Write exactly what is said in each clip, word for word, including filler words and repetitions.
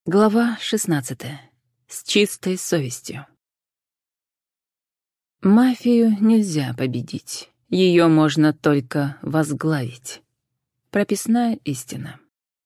Глава шестнадцатая. С чистой совестью. Мафию нельзя победить. Ее можно только возглавить. Прописная истина.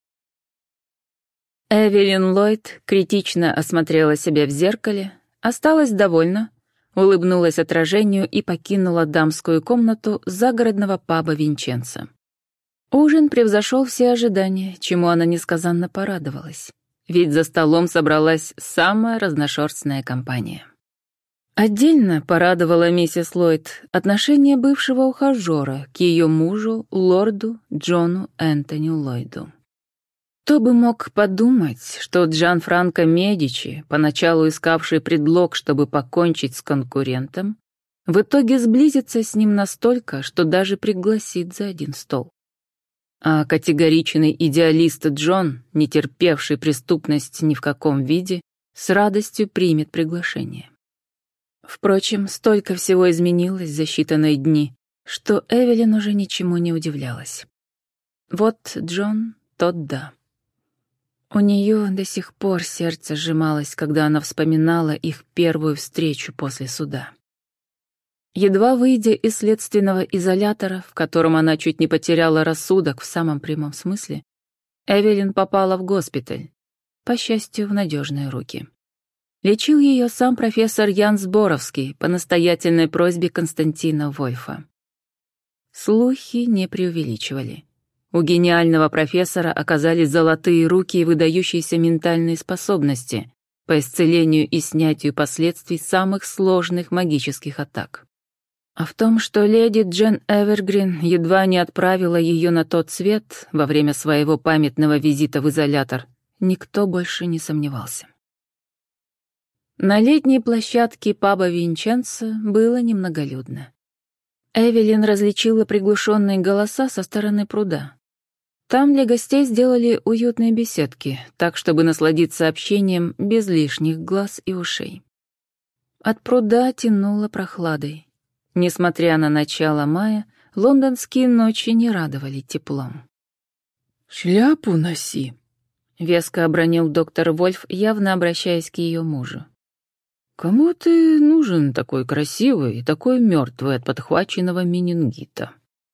Эвелин Ллойд критично осмотрела себя в зеркале, осталась довольна, улыбнулась отражению и покинула дамскую комнату загородного паба Винченцо. Ужин превзошел все ожидания, чему она несказанно порадовалась. Ведь за столом собралась самая разношерстная компания. Отдельно порадовала миссис Ллойд отношение бывшего ухажера к ее мужу, лорду Джону Энтони Ллойду. Кто бы мог подумать, что Джанфранко Медичи, поначалу искавший предлог, чтобы покончить с конкурентом, в итоге сблизится с ним настолько, что даже пригласит за один стол. А категоричный идеалист Джон, не терпевший преступность ни в каком виде, с радостью примет приглашение. Впрочем, столько всего изменилось за считанные дни, что Эвелин уже ничему не удивлялась. Вот Джон, тот да. У нее до сих пор сердце сжималось, когда она вспоминала их первую встречу после суда. Едва выйдя из следственного изолятора, в котором она чуть не потеряла рассудок в самом прямом смысле, Эвелин попала в госпиталь, по счастью, в надежные руки. Лечил ее сам профессор Ян Зборовский по настоятельной просьбе Константина Вольфа. Слухи не преувеличивали. У гениального профессора оказались золотые руки и выдающиеся ментальные способности по исцелению и снятию последствий самых сложных магических атак. А в том, что леди Джен Эвергрин едва не отправила ее на тот свет во время своего памятного визита в изолятор, никто больше не сомневался. На летней площадке паба Винченцо было немноголюдно. Эвелин различила приглушенные голоса со стороны пруда. Там для гостей сделали уютные беседки, так, чтобы насладиться общением без лишних глаз и ушей. От пруда тянуло прохладой. Несмотря на начало мая, лондонские ночи не радовали теплом. «Шляпу носи», — веско обронил доктор Вольф, явно обращаясь к ее мужу. «Кому ты нужен такой красивый и такой мертвый от подхваченного менингита?»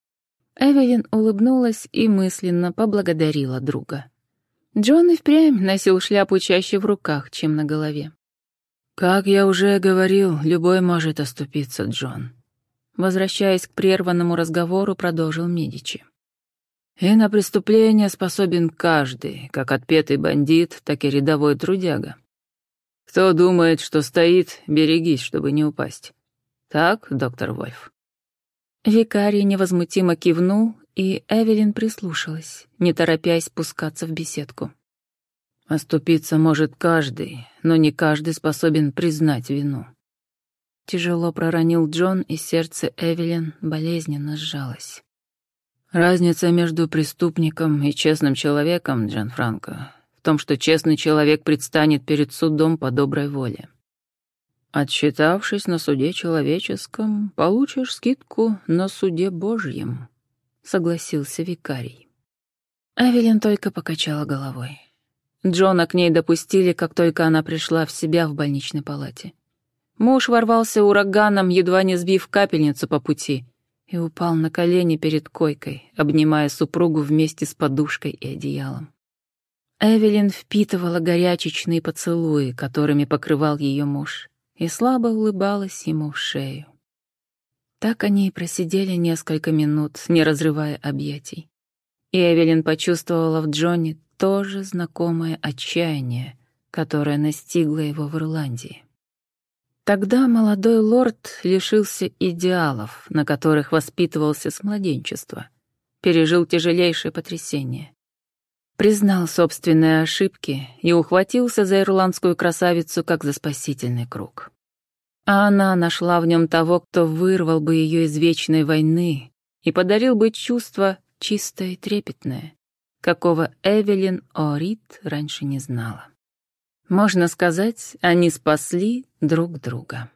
Эвелин улыбнулась и мысленно поблагодарила друга. Джон и впрямь носил шляпу чаще в руках, чем на голове. «Как я уже говорил, любой может оступиться, Джон». Возвращаясь к прерванному разговору, продолжил Медичи. «И на преступление способен каждый, как отпетый бандит, так и рядовой трудяга. Кто думает, что стоит, берегись, чтобы не упасть. Так, доктор Вольф?» Викарий невозмутимо кивнул, и Эвелин прислушалась, не торопясь спускаться в беседку. «Оступиться может каждый, но не каждый способен признать вину». Тяжело проронил Джон, и сердце Эвелин болезненно сжалось. «Разница между преступником и честным человеком, Джанфранко, в том, что честный человек предстанет перед судом по доброй воле. Отсчитавшись на суде человеческом, получишь скидку на суде Божьем», — согласился викарий. Эвелин только покачала головой. Джона к ней допустили, как только она пришла в себя в больничной палате. Муж ворвался ураганом, едва не сбив капельницу по пути, и упал на колени перед койкой, обнимая супругу вместе с подушкой и одеялом. Эвелин впитывала горячечные поцелуи, которыми покрывал ее муж, и слабо улыбалась ему в шею. Так они и просидели несколько минут, не разрывая объятий. И Эвелин почувствовала в Джоне то же знакомое отчаяние, которое настигло его в Ирландии. Тогда молодой лорд лишился идеалов, на которых воспитывался с младенчества, пережил тяжелейшее потрясение. Признал собственные ошибки и ухватился за ирландскую красавицу как за спасительный круг. А она нашла в нем того, кто вырвал бы ее из вечной войны и подарил бы чувство чистое и трепетное, какого Эвелин О'Рид раньше не знала. Можно сказать, они спасли друг друга.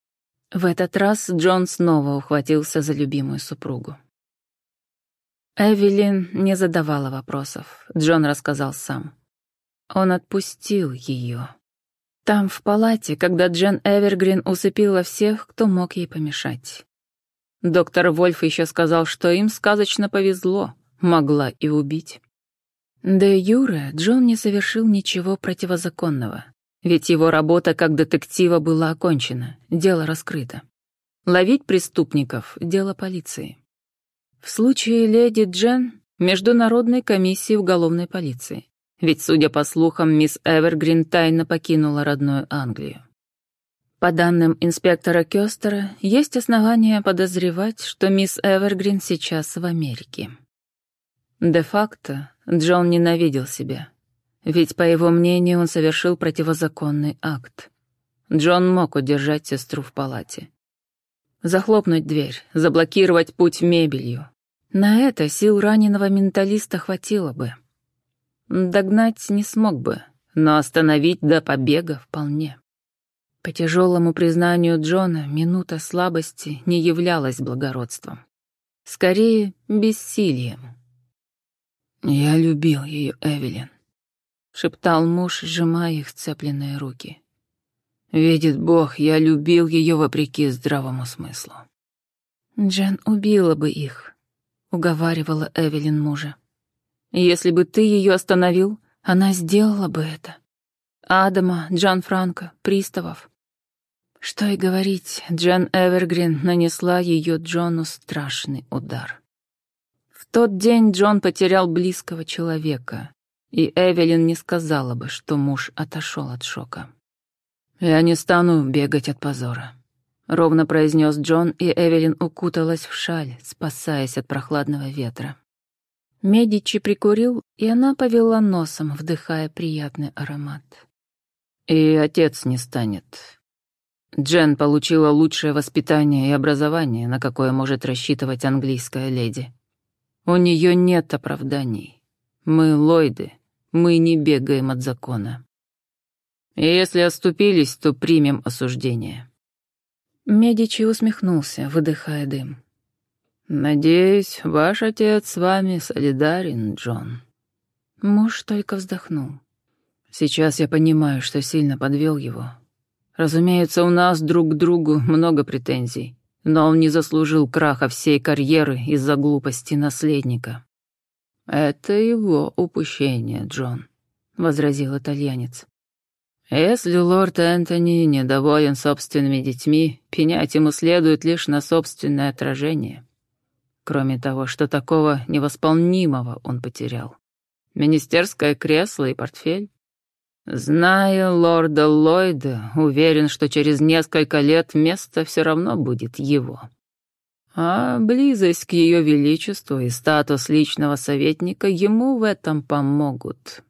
В этот раз Джон снова ухватился за любимую супругу. Эвелин не задавала вопросов, Джон рассказал сам. Он отпустил ее. Там, в палате, когда Джен Эвергрин усыпила всех, кто мог ей помешать. Доктор Вольф еще сказал, что им сказочно повезло, могла и убить. Де юре Джон не совершил ничего противозаконного, ведь его работа как детектива была окончена, дело раскрыто. Ловить преступников — дело полиции. В случае леди Джен — международной комиссии уголовной полиции, ведь, судя по слухам, мисс Эвергрин тайно покинула родную Англию. По данным инспектора Кёстера, есть основания подозревать, что мисс Эвергрин сейчас в Америке. Де-факто Джон ненавидел себя, ведь, по его мнению, он совершил противозаконный акт. Джон мог удержать сестру в палате. Захлопнуть дверь, заблокировать путь мебелью. На это сил раненого менталиста хватило бы. Догнать не смог бы, но остановить до побега вполне. По тяжелому признанию Джона, минута слабости не являлась благородством. Скорее, бессилием. «Я любил ее, Эвелин», — шептал муж, сжимая их сцепленные руки. «Видит Бог, я любил ее вопреки здравому смыслу». «Джен убила бы их», — уговаривала Эвелин мужа. «Если бы ты ее остановил, она сделала бы это. Адама, Джанфранко, приставов». Что и говорить, Джен Эвергрин нанесла ее Джону страшный удар. В тот день Джон потерял близкого человека, и Эвелин не сказала бы, что муж отошел от шока. «Я не стану бегать от позора», — ровно произнес Джон, и Эвелин укуталась в шаль, спасаясь от прохладного ветра. Медичи прикурил, и она повела носом, вдыхая приятный аромат. «И отец не станет. Джен получила лучшее воспитание и образование, на какое может рассчитывать английская леди. У нее нет оправданий. Мы Ллойды, мы не бегаем от закона. И если оступились, то примем осуждение». Медичи усмехнулся, выдыхая дым. «Надеюсь, ваш отец с вами солидарен, Джон». Муж только вздохнул. «Сейчас я понимаю, что сильно подвел его. Разумеется, у нас друг к другу много претензий, но он не заслужил краха всей карьеры из-за глупости наследника». «Это его упущение, Джон», — возразил итальянец. «Если лорд Энтони недоволен собственными детьми, пенять ему следует лишь на собственное отражение. Кроме того, что такого невосполнимого он потерял. Министерское кресло и портфель. Зная лорда Ллойда, уверен, что через несколько лет место все равно будет его. А близость к ее величеству и статус личного советника ему в этом помогут».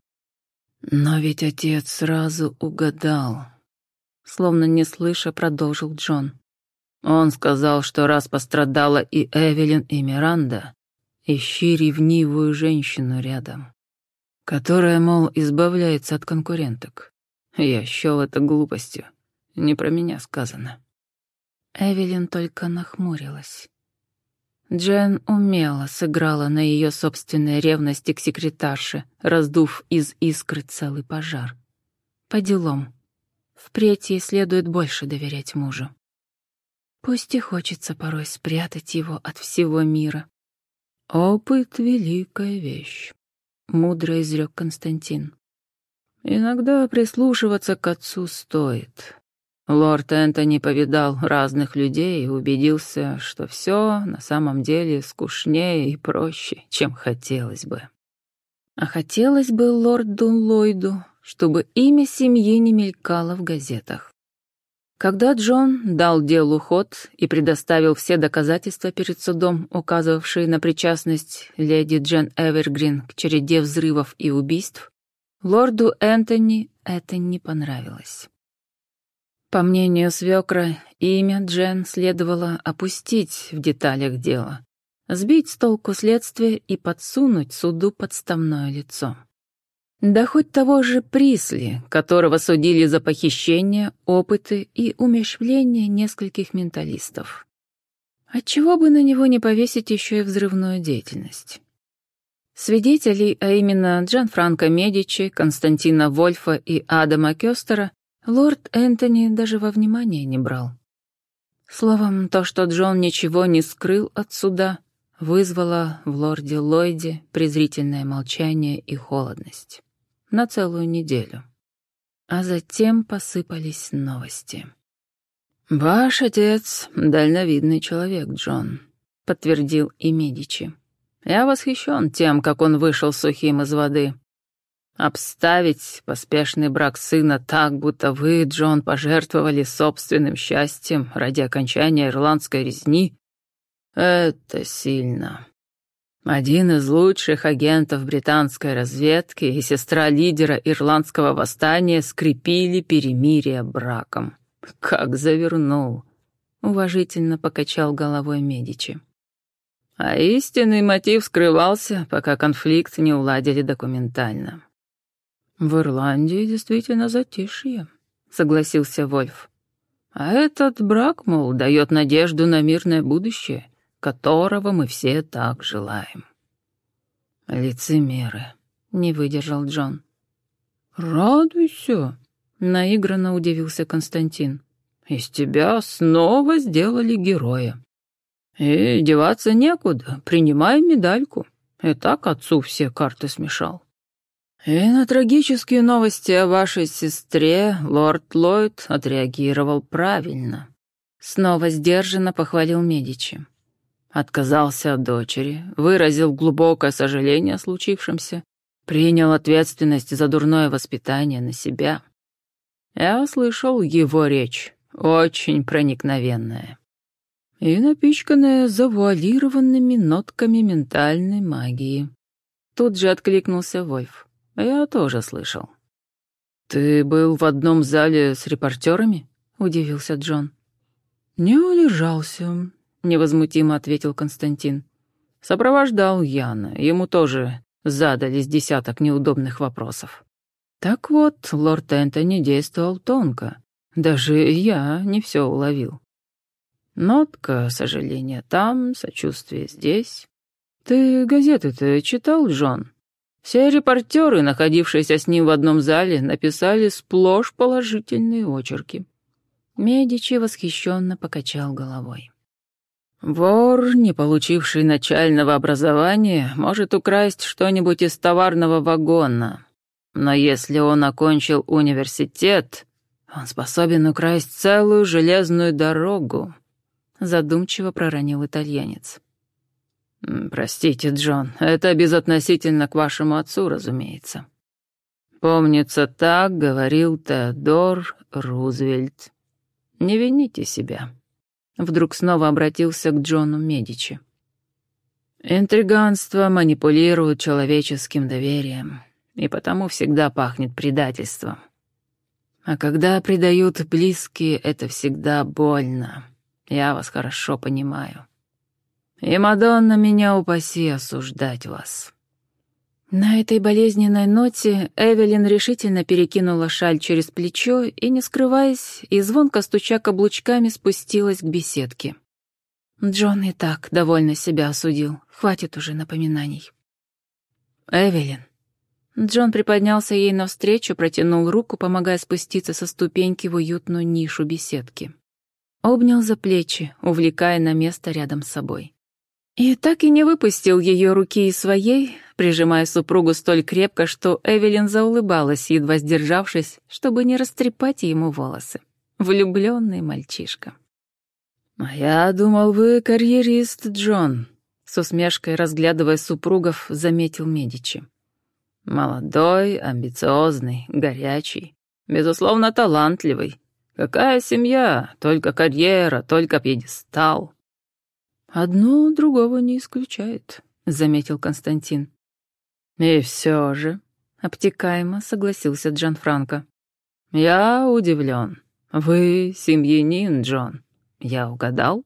«Но ведь отец сразу угадал», — словно не слыша, продолжил Джон. Он сказал, что раз пострадала и Эвелин, и Миранда, ищи ревнивую женщину рядом, которая, мол, избавляется от конкуренток. Я счёл это глупостью. Не про меня сказано. Эвелин только нахмурилась. Джен умело сыграла на ее собственной ревности к секретарше, раздув из искры целый пожар. По делам. Впредь ей следует больше доверять мужу. Пусть и хочется порой спрятать его от всего мира. «Опыт — великая вещь», — мудро изрек Константин. «Иногда прислушиваться к отцу стоит. Лорд Энтони повидал разных людей и убедился, что все на самом деле скучнее и проще, чем хотелось бы». А хотелось бы лорду Ллойду, чтобы имя семьи не мелькало в газетах. Когда Джон дал делу ход и предоставил все доказательства перед судом, указывавшие на причастность леди Джен Эвергрин к череде взрывов и убийств, лорду Энтони это не понравилось. По мнению свекра, имя Джен следовало опустить в деталях дела, сбить с толку следствие и подсунуть суду подставное лицо. Да хоть того же Присли, которого судили за похищение, опыты и умерщвление нескольких менталистов. Отчего бы на него не повесить еще и взрывную деятельность? Свидетелей, а именно Джанфранко Медичи, Константина Вольфа и Адама Кёстера, лорд Энтони даже во внимание не брал. Словом, то, что Джон ничего не скрыл от суда, вызвало в лорде Ллойде презрительное молчание и холодность. На целую неделю. А затем посыпались новости. «Ваш отец — дальновидный человек, Джон», — подтвердил и Медичи. «Я восхищен тем, как он вышел сухим из воды. Обставить поспешный брак сына так, будто вы, Джон, пожертвовали собственным счастьем ради окончания ирландской резни — это сильно. Один из лучших агентов британской разведки и сестра лидера ирландского восстания скрепили перемирие браком. Как завернул!» — уважительно покачал головой Медичи. А истинный мотив скрывался, пока конфликт не уладили документально. «В Ирландии действительно затишье», — согласился Вольф. «А этот брак, мол, дает надежду на мирное будущее, которого мы все так желаем». «Лицемеры», — не выдержал Джон. «Радуйся», — наигранно удивился Константин. «Из тебя снова сделали героя. И деваться некуда, принимай медальку. И так отцу все карты смешал». «И на трагические новости о вашей сестре лорд Ллойд отреагировал правильно», — снова сдержанно похвалил Медичи. Отказался от дочери, выразил глубокое сожаление о случившемся, принял ответственность за дурное воспитание на себя. Я слышал его речь, очень проникновенная и напичканная завуалированными нотками ментальной магии. Тут же откликнулся Вольф. Я тоже слышал. «Ты был в одном зале с репортерами?» — удивился Джон. «Не улежался», — невозмутимо ответил Константин. «Сопровождал Яна, ему тоже задали с десяток неудобных вопросов. Так вот, лорд Энтони действовал тонко. Даже я не все уловил. Нотка сожаления там, сочувствие здесь. Ты газеты-то читал, Джон? Все репортеры, находившиеся с ним в одном зале, написали сплошь положительные очерки». Медичи восхищенно покачал головой. «Вор, не получивший начального образования, может украсть что-нибудь из товарного вагона. Но если он окончил университет, он способен украсть целую железную дорогу», — задумчиво проронил итальянец. «Простите, Джон, это безотносительно к вашему отцу, разумеется. Помнится, так говорил Теодор Рузвельт. Не вините себя». Вдруг снова обратился к Джону Медичи. «Интриганство манипулирует человеческим доверием, и потому всегда пахнет предательством. А когда предают близкие, это всегда больно. Я вас хорошо понимаю. И, Мадонна, меня упаси осуждать вас». На этой болезненной ноте Эвелин решительно перекинула шаль через плечо и, не скрываясь, и звонко стуча каблучками, спустилась к беседке. Джон и так довольно себя осудил. Хватит уже напоминаний. «Эвелин». Джон приподнялся ей навстречу, протянул руку, помогая спуститься со ступеньки в уютную нишу беседки. Обнял за плечи, увлекая на место рядом с собой. И так и не выпустил ее руки из своей, прижимая супругу столь крепко, что Эвелин заулыбалась, едва сдержавшись, чтобы не растрепать ему волосы. Влюбленный мальчишка. «А я думал, вы карьерист, Джон», — с усмешкой, разглядывая супругов, заметил Медичи. «Молодой, амбициозный, горячий, безусловно, талантливый. Какая семья? Только карьера, только пьедестал». «Одно другого не исключает», — заметил Константин. «И все же», — обтекаемо согласился Джанфранко. «Я удивлен. Вы семьянин, Джон. Я угадал?»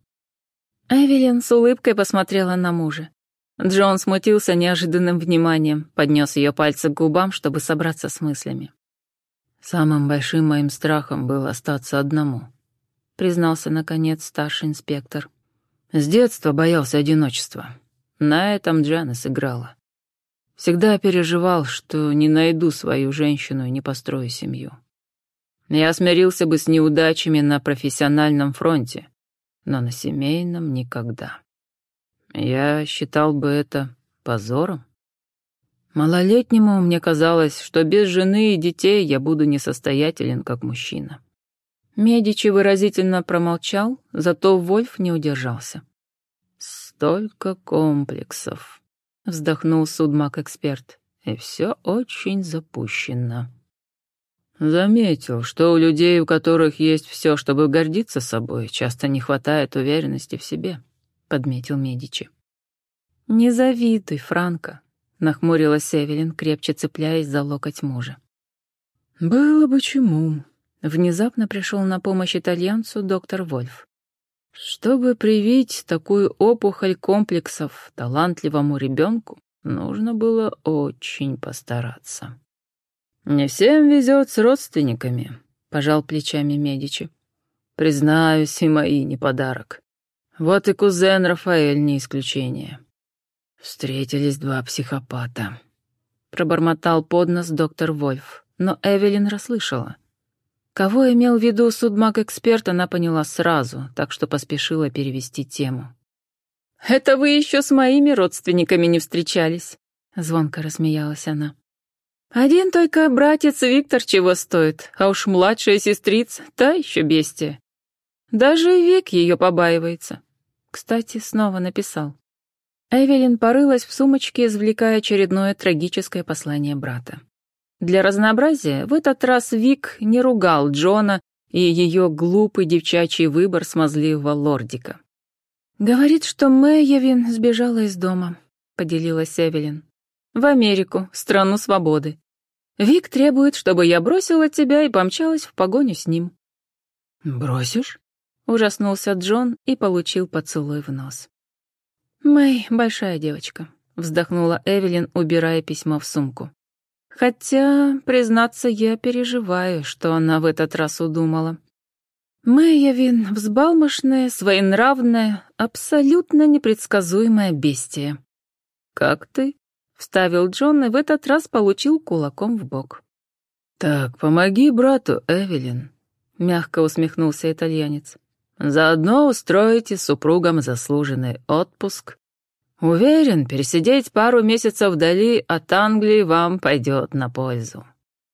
Эвелин с улыбкой посмотрела на мужа. Джон смутился неожиданным вниманием, поднес ее пальцы к губам, чтобы собраться с мыслями. «Самым большим моим страхом было остаться одному», — признался, наконец, старший инспектор. «С детства боялся одиночества. На этом Джана сыграла. Всегда переживал, что не найду свою женщину и не построю семью. Я смирился бы с неудачами на профессиональном фронте, но на семейном никогда. Я считал бы это позором. Малолетнему мне казалось, что без жены и детей я буду несостоятелен как мужчина. Медичи выразительно промолчал, зато Вольф не удержался. «Столько комплексов», — вздохнул судмаг-эксперт, — «и все очень запущено». Заметил, что у людей, у которых есть все, чтобы гордиться собой, часто не хватает уверенности в себе, — подметил Медичи. «Не завидуй, Франко», — нахмурилась Эвелин, крепче цепляясь за локоть мужа. «Было бы чему», — внезапно пришел на помощь итальянцу доктор Вольф. «Чтобы привить такую опухоль комплексов талантливому ребенку, нужно было очень постараться». «Не всем везет с родственниками», — пожал плечами Медичи. «Признаюсь, и мои не подарок. Вот и кузен Рафаэль не исключение». «Встретились два психопата», — пробормотал под нос доктор Вольф, но Эвелин расслышала. Кого имел в виду судмаг-эксперт, она поняла сразу, так что поспешила перевести тему. «Это вы еще с моими родственниками не встречались», — звонко рассмеялась она. «Один только братец Виктор чего стоит, а уж младшая сестрица — та еще бестия. Даже Вик ее побаивается. Кстати, снова написал». Эвелин порылась в сумочке, извлекая очередное трагическое послание брата. Для разнообразия в этот раз Вик не ругал Джона и ее глупый девчачий выбор смазливого лордика. «Говорит, что Мэйявин сбежала из дома», — поделилась Эвелин. «В Америку, страну свободы. Вик требует, чтобы я бросила тебя и помчалась в погоню с ним». «Бросишь?» — ужаснулся Джон и получил поцелуй в нос. «Мэй — большая девочка», — вздохнула Эвелин, убирая письмо в сумку. «Хотя, признаться, я переживаю, что она в этот раз удумала. Мэйявин — взбалмошная, своенравная, абсолютно непредсказуемая бестия». «Как ты?» — вставил Джон и в этот раз получил кулаком в бок. «Так, помоги брату, Эвелин», — мягко усмехнулся итальянец. «Заодно устроите супругам заслуженный отпуск. Уверен, пересидеть пару месяцев вдали от Англии вам пойдет на пользу».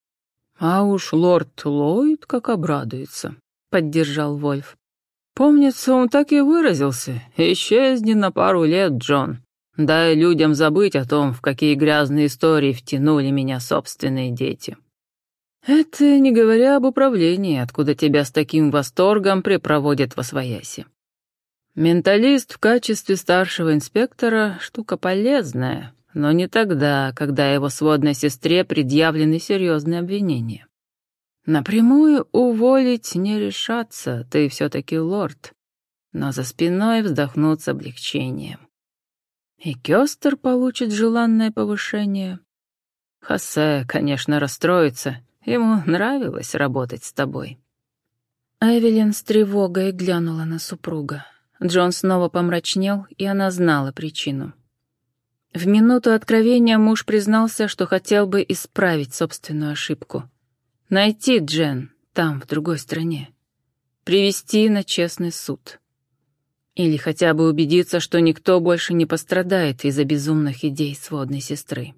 «А уж лорд Ллойд как обрадуется», — поддержал Вольф. «Помнится, он так и выразился. Исчезни на пару лет, Джон. Дай людям забыть о том, в какие грязные истории втянули меня собственные дети». «Это не говоря об управлении, откуда тебя с таким восторгом припроводят восвояси. Менталист в качестве старшего инспектора — штука полезная, но не тогда, когда его сводной сестре предъявлены серьезные обвинения. Напрямую уволить не решаться, ты все-таки лорд, но за спиной вздохнут с облегчением. И Кёстер получит желанное повышение. Хосе, конечно, расстроится, ему нравилось работать с тобой». Эвелин с тревогой глянула на супруга. Джон снова помрачнел, и она знала причину. В минуту откровения муж признался, что хотел бы исправить собственную ошибку. Найти Джен там, в другой стране. Привести на честный суд. Или хотя бы убедиться, что никто больше не пострадает из-за безумных идей сводной сестры.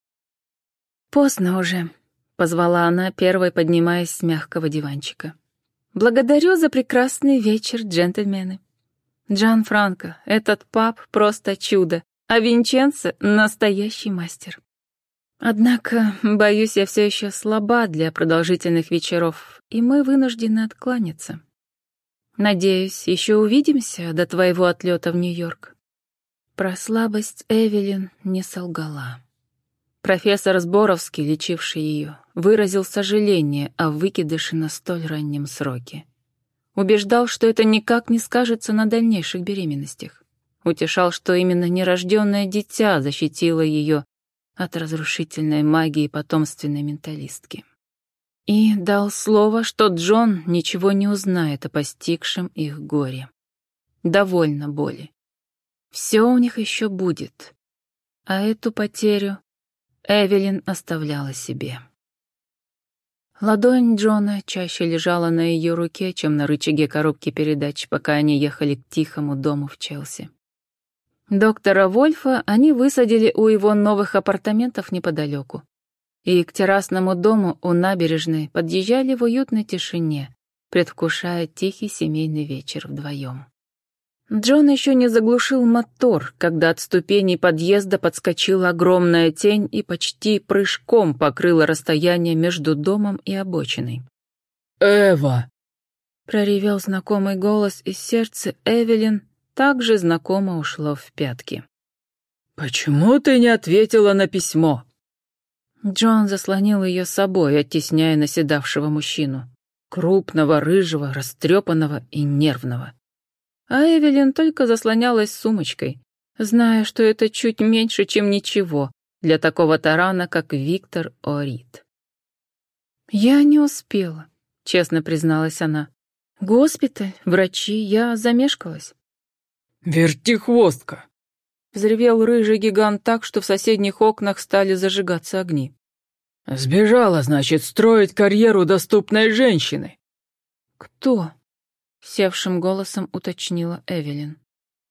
«Поздно уже», — позвала она, первой поднимаясь с мягкого диванчика. «Благодарю за прекрасный вечер, джентльмены. Джанфранко, этот паб просто чудо, а Винченцо — настоящий мастер. Однако, боюсь, я все еще слаба для продолжительных вечеров, и мы вынуждены откланяться. Надеюсь, еще увидимся до твоего отлета в Нью-Йорк». Про слабость Эвелин не солгала. Профессор Сборовский, лечивший ее, выразил сожаление о выкидыше на столь раннем сроке. Убеждал, что это никак не скажется на дальнейших беременностях. Утешал, что именно нерожденное дитя защитило ее от разрушительной магии потомственной менталистки. И дал слово, что Джон ничего не узнает о постигшем их горе. Довольно боли. Все у них еще будет. А эту потерю Эвелин оставляла себе. Ладонь Джона чаще лежала на ее руке, чем на рычаге коробки передач, пока они ехали к тихому дому в Челси. Доктора Вольфа они высадили у его новых апартаментов неподалеку. И к террасному дому у набережной подъезжали в уютной тишине, предвкушая тихий семейный вечер вдвоем. Джон еще не заглушил мотор, когда от ступеней подъезда подскочила огромная тень и почти прыжком покрыла расстояние между домом и обочиной. «Эва!» — проревел знакомый голос, и сердце Эвелин также знакомо ушло в пятки. «Почему ты не ответила на письмо?» Джон заслонил ее собой, оттесняя наседавшего мужчину. Крупного, рыжего, растрепанного и нервного. А Эвелин только заслонялась сумочкой, зная, что это чуть меньше, чем ничего для такого тарана, как Виктор Орит. «Я не успела», — честно призналась она. «Госпиталь, врачи, я замешкалась». «Вертихвостка!» — взревел рыжий гигант так, что в соседних окнах стали зажигаться огни. «Сбежала, значит, строить карьеру доступной женщины». «Кто?» — севшим голосом уточнила Эвелин.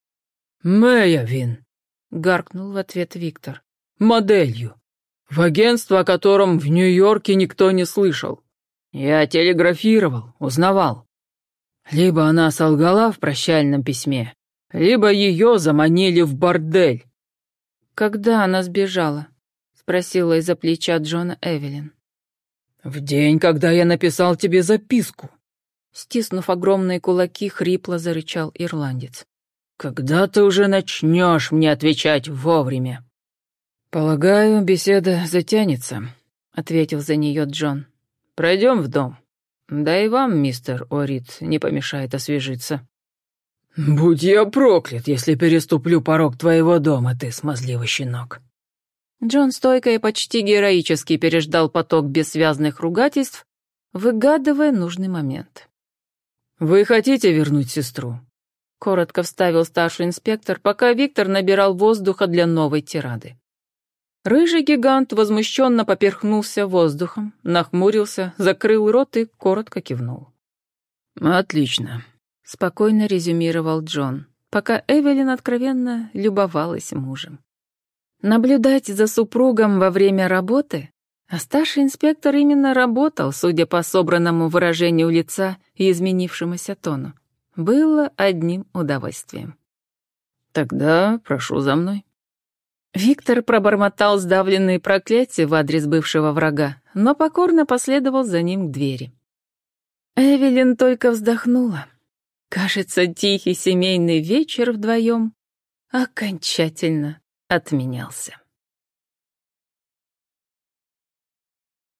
«Мэйявин», — гаркнул в ответ Виктор. «Моделью. В агентство, о котором в Нью-Йорке никто не слышал. Я телеграфировал, узнавал. Либо она солгала в прощальном письме, либо ее заманили в бордель». «Когда она сбежала?» — спросила из-за плеча Джона Эвелин. «В день, когда я написал тебе записку». Стиснув огромные кулаки, хрипло зарычал ирландец. «Когда ты уже начнешь мне отвечать вовремя?» «Полагаю, беседа затянется», — ответил за нее Джон. «Пройдем в дом. Да и вам, мистер Орит, не помешает освежиться». «Будь я проклят, если переступлю порог твоего дома, ты смазливый щенок». Джон стойко и почти героически переждал поток бессвязных ругательств, выгадывая нужный момент. «Вы хотите вернуть сестру?» — коротко вставил старший инспектор, пока Виктор набирал воздуха для новой тирады. Рыжий гигант возмущенно поперхнулся воздухом, нахмурился, закрыл рот и коротко кивнул. «Отлично», — спокойно резюмировал Джон, пока Эвелин откровенно любовалась мужем. Наблюдать за супругом во время работы? А старший инспектор именно работал, судя по собранному выражению лица и изменившемуся тону. Было одним удовольствием. «Тогда прошу за мной». Виктор пробормотал сдавленные проклятия в адрес бывшего врага, но покорно последовал за ним к двери. Эвелин только вздохнула. Кажется, тихий семейный вечер вдвоем окончательно отменялся.